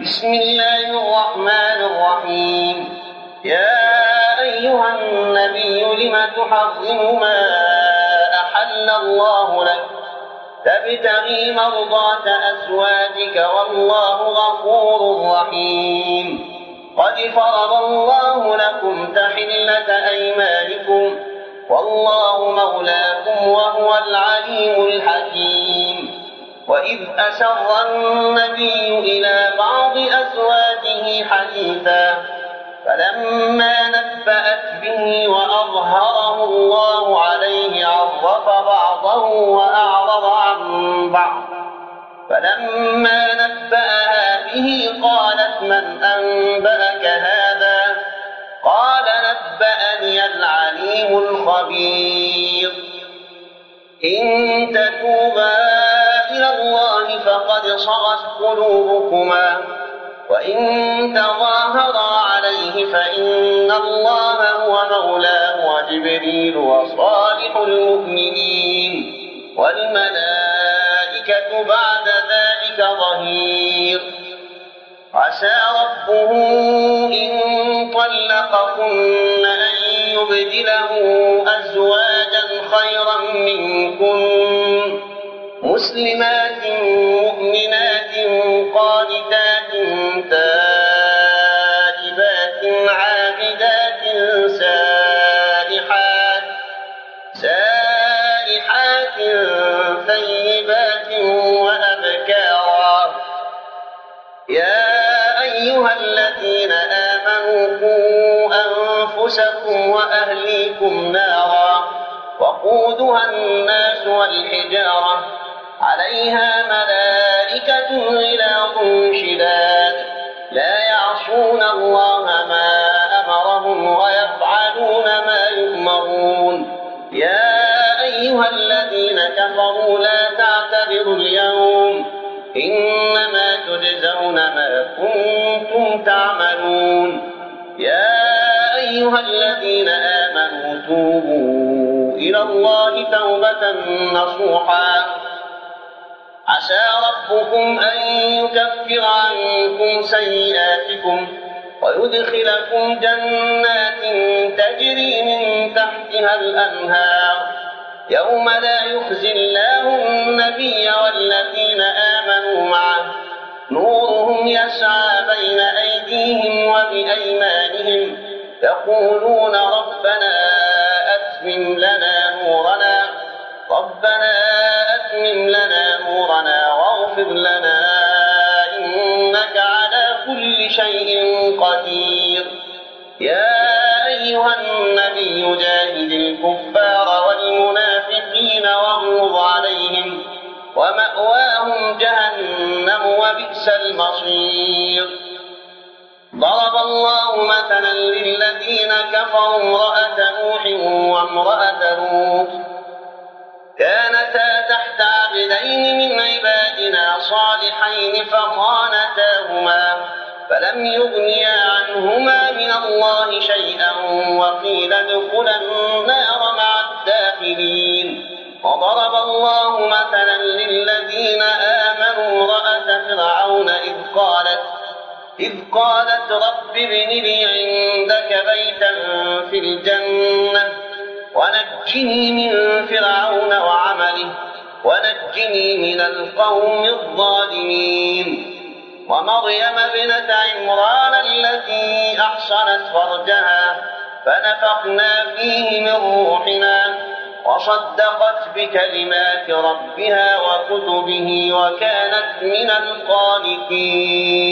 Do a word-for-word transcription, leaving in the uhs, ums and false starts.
بسم الله الرحمن الرحيم. يا أيها النبي لم تحرم ما أحل الله لك تبتغي مرضات أزواجك والله غفور رحيم. قد فرض الله لكم تحلة أيمانكم والله مولاكم وهو العليم الحكيم. وإذ أسر النبي إلى بعض أزواجه حديثا فلما نبأت به وأظهره الله عليه عرف بعضه وأعرض عن بعض. فلما نبأها به قالت من أنبأك هذا؟ قال نبأني العليم الخبير. إن تتوبا إلى الله فقد صغت قلوبكما وإن تظاهرا عليه فإن الله هو مولاه وجبريل وصالح المؤمنين والملائكة بعد ذلك ظهير. عسى ربه إن طلقكن أن يبدله أزواجا خيرا منكن مسلمات مؤمنات قانتات تائبات عابدات سائحات سائحات ثيبات وأبكارا. يا أيها الذين آمنوا قوا أنفسكم وأهليكم نارا وقودها الناس والحجارة عليها ملائكة غلاظ شداد لا يعصون الله ما أمرهم ويفعلون ما يؤمرون. يا أيها الذين كفروا لا تعتذروا اليوم إنما تجزون ما كنتم تعملون. يا أيها الذين آمنوا توبوا إلى الله توبة نصوحا عسى ربكم أن يكفر عنكم سيئاتكم ويدخلكم جنات تجري من تحتها الأنهار يوم لا يخزي الله النبي والذين آمنوا معه نورهم يسعى بين أيديهم وبأيمانهم يقولون ربنا أتمم لنا نورنا ربنا أتمم لنا نورنا واغفر لنا إنك على كل شيء قدير. يا أيها النبي جاهد الكفار والمنافقين واغلظ عليهم ومأواهم جهنم وبئس المصير. ضرب الله مثلا للذين كفروا امرأة نوح وامرأة لوط كانتا تحت عبدين من عبادنا صالحين فخانتاهما فلم يغنيا عنهما من الله شيئا وقيل ادخلا النار مع الداخلين. وضرب الله مثلا للذين آمنوا امرأة فرعون إذ قالت إذ قالت رب ابن لي عندك بيتا في الجنة ونجني من فرعون وعمله ونجني من القوم الظالمين. ومريم ابنة عمران التي أحصنت فرجها فنفخنا فيه من روحنا وصدقت بكلمات ربها وكتبه وكانت من القانتين.